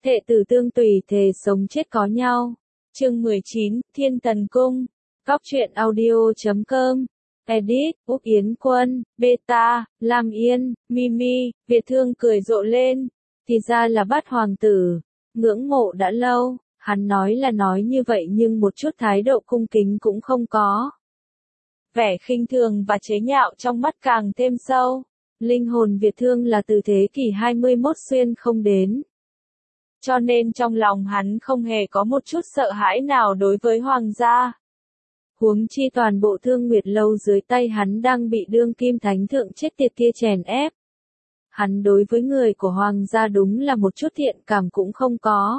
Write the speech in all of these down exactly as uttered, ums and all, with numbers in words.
Thệ tử tương tùy thề sống chết có nhau. Chương mười chín, Thiên Tần Cung. Góc truyện audio chấm com. Edit, Úc Yến Quân, Beta, Lam Yên, Mimi, Việt Thương cười rộ lên. Thì ra là Bát Hoàng tử. Ngưỡng mộ đã lâu, hắn nói là nói như vậy nhưng một chút thái độ cung kính cũng không có. Vẻ khinh thường và chế nhạo trong mắt càng thêm sâu. Linh hồn Việt Thương là từ thế kỷ hai mươi mốt xuyên không đến. Cho nên trong lòng hắn không hề có một chút sợ hãi nào đối với hoàng gia. Huống chi toàn bộ Thương Nguyệt Lâu dưới tay hắn đang bị đương kim thánh thượng chết tiệt kia chèn ép. Hắn đối với người của hoàng gia đúng là một chút thiện cảm cũng không có.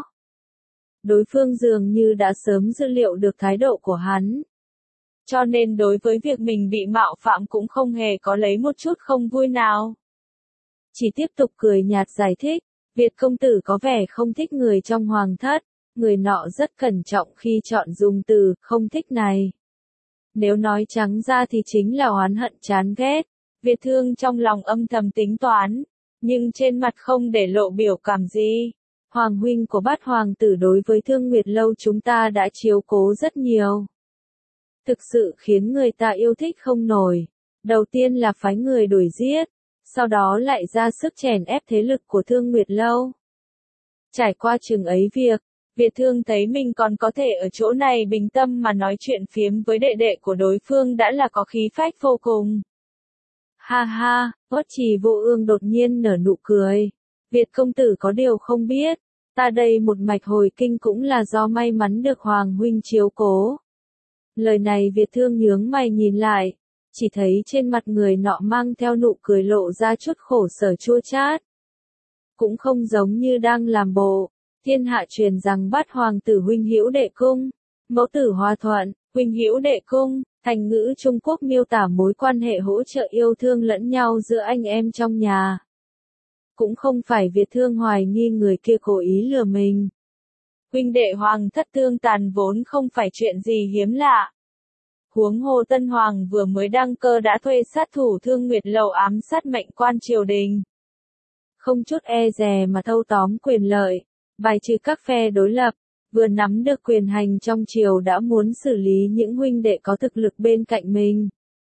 Đối phương dường như đã sớm dự liệu được thái độ của hắn. Cho nên đối với việc mình bị mạo phạm cũng không hề có lấy một chút không vui nào. Chỉ tiếp tục cười nhạt giải thích, Việt công tử có vẻ không thích người trong hoàng thất, người nọ rất cẩn trọng khi chọn dùng từ không thích này. Nếu nói trắng ra thì chính là oán hận chán ghét. Việt Thương trong lòng âm thầm tính toán, nhưng trên mặt không để lộ biểu cảm gì. Hoàng huynh của Bát Hoàng tử đối với Thương Nguyệt Lâu chúng ta đã chiếu cố rất nhiều. Thực sự khiến người ta yêu thích không nổi. Đầu tiên là phái người đuổi giết, sau đó lại ra sức chèn ép thế lực của Thương Nguyệt Lâu. Trải qua chừng ấy việc, Việt Thương thấy mình còn có thể ở chỗ này bình tâm mà nói chuyện phiếm với đệ đệ của đối phương đã là có khí phách vô cùng. Ha ha, Uất Trì Vô Ương đột nhiên nở nụ cười. Việt công tử có điều không biết, ta đây một mạch hồi kinh cũng là do may mắn được Hoàng huynh chiếu cố. Lời này Việt Thương nhướng mày nhìn lại, chỉ thấy trên mặt người nọ mang theo nụ cười lộ ra chút khổ sở chua chát. Cũng không giống như đang làm bộ, thiên hạ truyền rằng Bát Hoàng tử huynh hữu đệ cung, mẫu tử hòa thuận, huynh hữu đệ cung, thành ngữ Trung Quốc miêu tả mối quan hệ hỗ trợ yêu thương lẫn nhau giữa anh em trong nhà. Cũng không phải Việt Thương hoài nghi người kia cố ý lừa mình. Huynh đệ hoàng thất tương tàn vốn không phải chuyện gì hiếm lạ. Huống hồ Tân Hoàng vừa mới đăng cơ đã thuê sát thủ Thương Nguyệt Lâu ám sát mệnh quan triều đình. Không chút e dè mà thâu tóm quyền lợi, bài trừ các phe đối lập, vừa nắm được quyền hành trong triều đã muốn xử lý những huynh đệ có thực lực bên cạnh mình.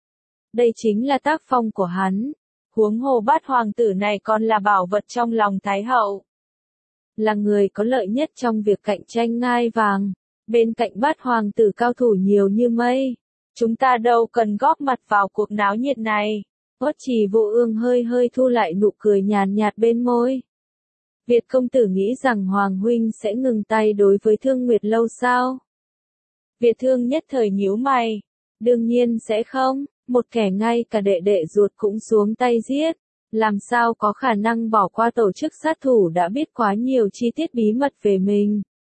Đây chính là tác phong của hắn. Huống hồ Bát Hoàng tử này còn là bảo vật trong lòng Thái hậu. Là người có lợi nhất trong việc cạnh tranh ngai vàng. Bên cạnh Bát Hoàng tử cao thủ nhiều như mây. Chúng ta đâu cần góp mặt vào cuộc náo nhiệt này. Uất Trì Vô Ương hơi hơi thu lại nụ cười nhàn nhạt bên môi. Việt công tử nghĩ rằng Hoàng huynh sẽ ngừng tay đối với Thương Nguyệt Lâu sao? Việt Thương nhất thời nhíu mày. Đương nhiên sẽ không, một kẻ ngay cả đệ đệ ruột cũng xuống tay giết. Làm sao có khả năng bỏ qua tổ chức sát thủ đã biết quá nhiều chi tiết bí mật về mình.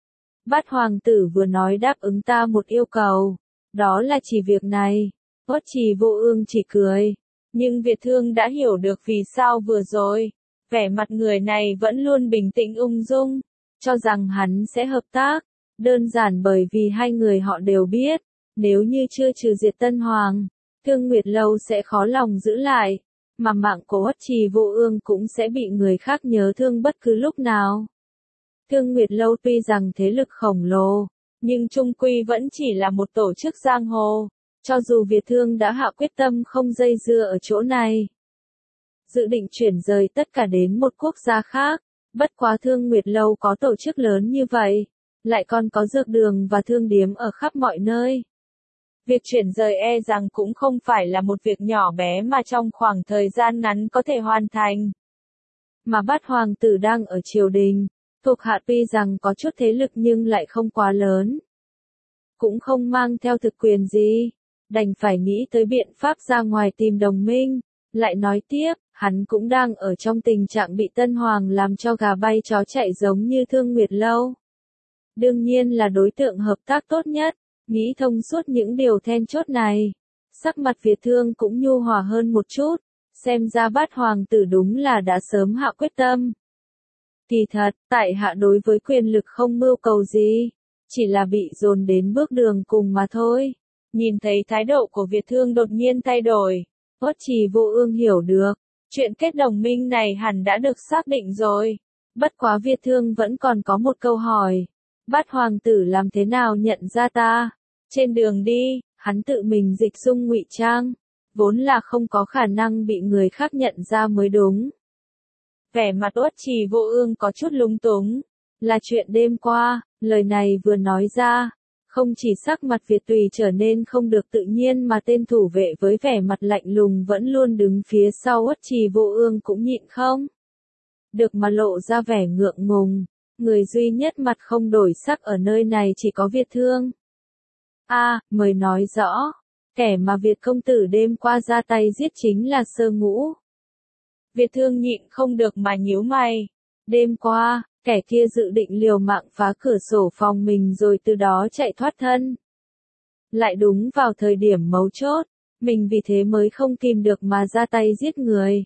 Bát Hoàng tử vừa nói đáp ứng ta một yêu cầu. Đó là chỉ việc này. Uất Trì Vô Ương chỉ cười. Nhưng Việt Thương đã hiểu được vì sao vừa rồi. Vẻ mặt người này vẫn luôn bình tĩnh ung dung. Cho rằng hắn sẽ hợp tác. Đơn giản bởi vì hai người họ đều biết. Nếu như chưa trừ diệt Tân Hoàng, Thương Nguyệt Lâu sẽ khó lòng giữ lại. Mà mạng của Uất Trì Vô Ương cũng sẽ bị người khác nhớ thương bất cứ lúc nào. Thương Nguyệt Lâu tuy rằng thế lực khổng lồ, nhưng chung quy vẫn chỉ là một tổ chức giang hồ. Cho dù Việt Thương đã hạ quyết tâm không dây dưa ở chỗ này, dự định chuyển rời tất cả đến một quốc gia khác, bất quá Thương Nguyệt Lâu có tổ chức lớn như vậy, lại còn có dược đường và thương điếm ở khắp mọi nơi. Việc chuyển rời e rằng cũng không phải là một việc nhỏ bé mà trong khoảng thời gian ngắn có thể hoàn thành. Mà Bát Hoàng tử đang ở triều đình, thuộc hạ tuy rằng có chút thế lực nhưng lại không quá lớn. Cũng không mang theo thực quyền gì, đành phải nghĩ tới biện pháp ra ngoài tìm đồng minh. Lại nói tiếp, hắn cũng đang ở trong tình trạng bị Tân Hoàng làm cho gà bay chó chạy giống như Thương Nguyệt Lâu. Đương nhiên là đối tượng hợp tác tốt nhất. Nghĩ thông suốt những điều then chốt này, sắc mặt Việt Thương cũng nhu hòa hơn một chút, xem ra Bát Hoàng tử đúng là đã sớm hạ quyết tâm. Kỳ thật, tại hạ đối với quyền lực không mưu cầu gì, chỉ là bị dồn đến bước đường cùng mà thôi. Nhìn thấy thái độ của Việt Thương đột nhiên thay đổi, Uất Trì Vô Ương hiểu được, chuyện kết đồng minh này hẳn đã được xác định rồi. Bất quá Việt Thương vẫn còn có một câu hỏi. Bát hoàng tử làm thế nào nhận ra ta? Trên đường đi, hắn tự mình dịch dung ngụy trang, vốn là không có khả năng bị người khác nhận ra mới đúng. Vẻ mặt Uất Trì Vô Ương có chút lúng túng. Là chuyện đêm qua, lời này vừa nói ra, không chỉ sắc mặt Việt Tùy trở nên không được tự nhiên mà tên thủ vệ với vẻ mặt lạnh lùng vẫn luôn đứng phía sau Uất Trì Vô Ương cũng nhịn không được mà lộ ra vẻ ngượng ngùng. Người duy nhất mặt không đổi sắc ở nơi này chỉ có Việt Thương. A, à, mời nói rõ, kẻ mà Việt công tử đêm qua ra tay giết chính là Sơ Ngũ. Việt Thương nhịn không được mà nhíu mày. Đêm qua, kẻ kia dự định liều mạng phá cửa sổ phòng mình rồi từ đó chạy thoát thân. Lại đúng vào thời điểm mấu chốt, mình vì thế mới không kìm được mà ra tay giết người.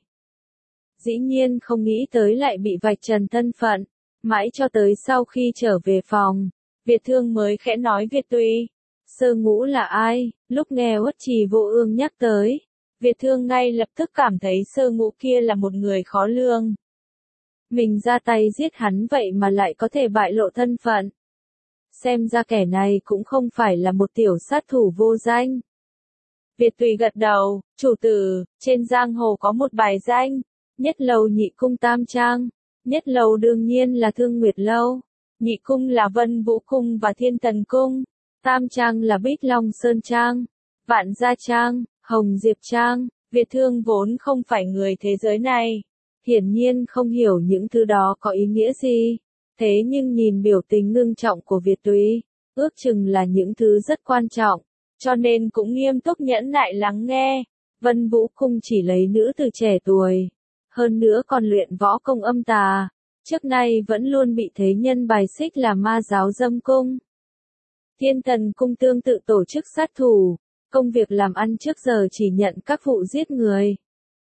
Dĩ nhiên không nghĩ tới lại bị vạch trần thân phận, mãi cho tới sau khi trở về phòng, Việt Thương mới khẽ nói Việt Tùy, Sơ Ngũ là ai? Lúc nghe Uất Trì Vô Ương nhắc tới, Việt Thương ngay lập tức cảm thấy Sơ Ngũ kia là một người khó lường. Mình ra tay giết hắn vậy mà lại có thể bại lộ thân phận. Xem ra kẻ này cũng không phải là một tiểu sát thủ vô danh. Việt Tùy gật đầu, chủ tử, trên giang hồ có một bài danh, nhất lầu nhị cung tam trang. Nhất lầu đương nhiên là Thương Nguyệt Lâu, nhị cung là Vân Vũ Cung và Thiên Tần Cung, tam trang là Bích Long Sơn Trang, Vạn Gia Trang, Hồng Diệp Trang. Việt Thương vốn không phải người thế giới này, hiển nhiên không hiểu những thứ đó có ý nghĩa gì, thế nhưng nhìn biểu tình ngưng trọng của Việt Tùy, ước chừng là những thứ rất quan trọng, cho nên cũng nghiêm túc nhẫn nại lắng nghe. Vân Vũ Cung chỉ lấy nữ từ trẻ tuổi, hơn nữa còn luyện võ công âm tà, trước nay vẫn luôn bị thế nhân bài xích là ma giáo dâm cung. Thiên Tần Cung tương tự tổ chức sát thủ, công việc làm ăn trước giờ chỉ nhận các vụ giết người.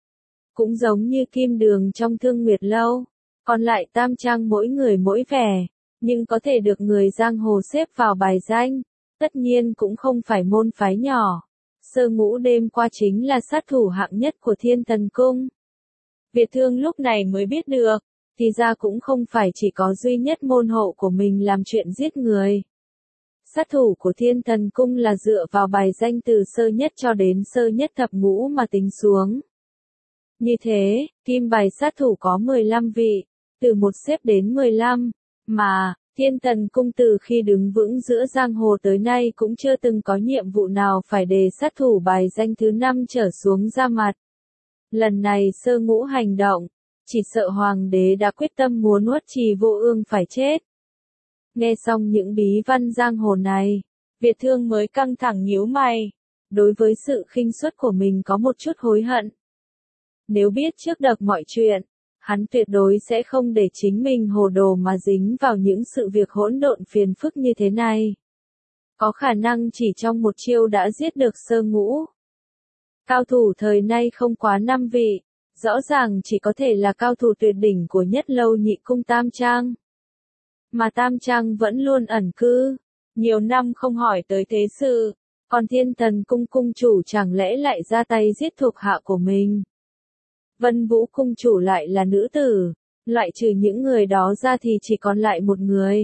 Cũng giống như Kim Đường trong Thương Nguyệt Lâu, còn lại tam trang mỗi người mỗi vẻ, nhưng có thể được người giang hồ xếp vào bài danh, tất nhiên cũng không phải môn phái nhỏ. Sơ Ngũ đêm qua chính là sát thủ hạng nhất của Thiên Tần Cung. Việt Thương lúc này mới biết được, thì ra cũng không phải chỉ có duy nhất môn hộ của mình làm chuyện giết người. Sát thủ của Thiên Tần Cung là dựa vào bài danh từ sơ nhất cho đến sơ nhất thập ngũ mà tính xuống. Như thế, kim bài sát thủ có mười lăm vị, từ một xếp đến mười lăm, mà, Thiên Tần Cung từ khi đứng vững giữa giang hồ tới nay cũng chưa từng có nhiệm vụ nào phải đề sát thủ bài danh thứ năm trở xuống ra mặt. Lần này Sơ Ngũ hành động, chỉ sợ hoàng đế đã quyết tâm muốn Uất Trì Vô Ương phải chết. Nghe xong những bí văn giang hồ này, Việt Thương mới căng thẳng nhíu mày, đối với sự khinh suất của mình có một chút hối hận. Nếu biết trước được mọi chuyện, hắn tuyệt đối sẽ không để chính mình hồ đồ mà dính vào những sự việc hỗn độn phiền phức như thế này. Có khả năng chỉ trong một chiêu đã giết được Sơ Ngũ. Cao thủ thời nay không quá năm vị, rõ ràng chỉ có thể là cao thủ tuyệt đỉnh của nhất lâu nhị cung tam trang. Mà tam trang vẫn luôn ẩn cư, nhiều năm không hỏi tới thế sự, còn Thiên Tần Cung cung chủ chẳng lẽ lại ra tay giết thuộc hạ của mình. Vân Vũ cung chủ lại là nữ tử, loại trừ những người đó ra thì chỉ còn lại một người.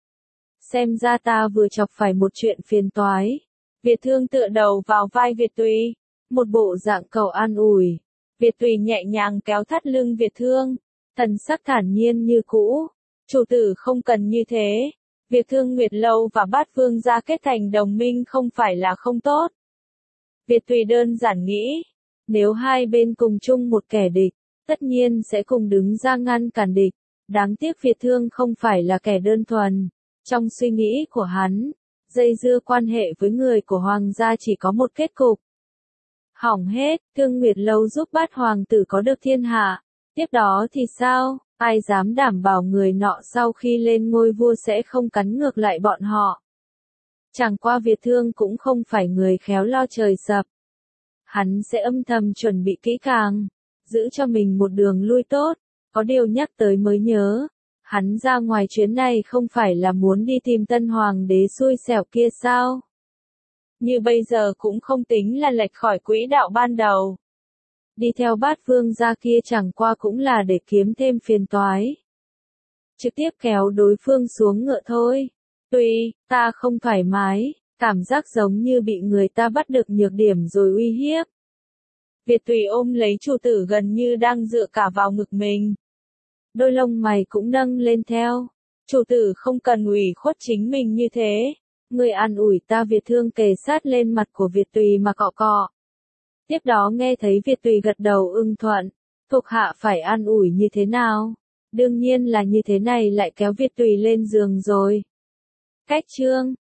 Xem ra ta vừa chọc phải một chuyện phiền toái. Việt Thương tựa đầu vào vai Việt Tùy, một bộ dạng cầu an ủi. Việt Tùy nhẹ nhàng kéo thắt lưng Việt Thương, thần sắc thản nhiên như cũ. Chủ tử không cần như thế. Việt Thương Nguyệt Lâu và Bát Vương gia kết thành đồng minh không phải là không tốt. Việt Tùy đơn giản nghĩ, nếu hai bên cùng chung một kẻ địch, tất nhiên sẽ cùng đứng ra ngăn cản địch. Đáng tiếc Việt Thương không phải là kẻ đơn thuần. Trong suy nghĩ của hắn, dây dưa quan hệ với người của hoàng gia chỉ có một kết cục. Hỏng hết, Thương Nguyệt Lâu giúp Bát hoàng tử có được thiên hạ. Tiếp đó thì sao? Ai dám đảm bảo người nọ sau khi lên ngôi vua sẽ không cắn ngược lại bọn họ. Chẳng qua Việt Thương cũng không phải người khéo lo trời sập. Hắn sẽ âm thầm chuẩn bị kỹ càng, giữ cho mình một đường lui tốt. Có điều nhắc tới mới nhớ, hắn ra ngoài chuyến này không phải là muốn đi tìm tân hoàng đế xui xẻo kia sao? Như bây giờ cũng không tính là lệch khỏi quỹ đạo ban đầu. Đi theo Bát Vương gia kia chẳng qua cũng là để kiếm thêm phiền toái. trực tiếp kéo đối phương xuống ngựa thôi. Tuy, ta không thoải mái, cảm giác giống như bị người ta bắt được nhược điểm rồi uy hiếp. Việt Tùy ôm lấy chủ tử gần như đang dựa cả vào ngực mình. Đôi lông mày cũng nâng lên theo. Chủ tử không cần ủy khuất chính mình như thế. Người an ủi ta. Việt Thương kề sát lên mặt của Việt Tùy mà cọ cọ. Tiếp đó nghe thấy Việt Tùy gật đầu ưng thuận. Thuộc hạ phải an ủi như thế nào? Đương nhiên là như thế này lại kéo Việt Tùy lên giường rồi. Cách chương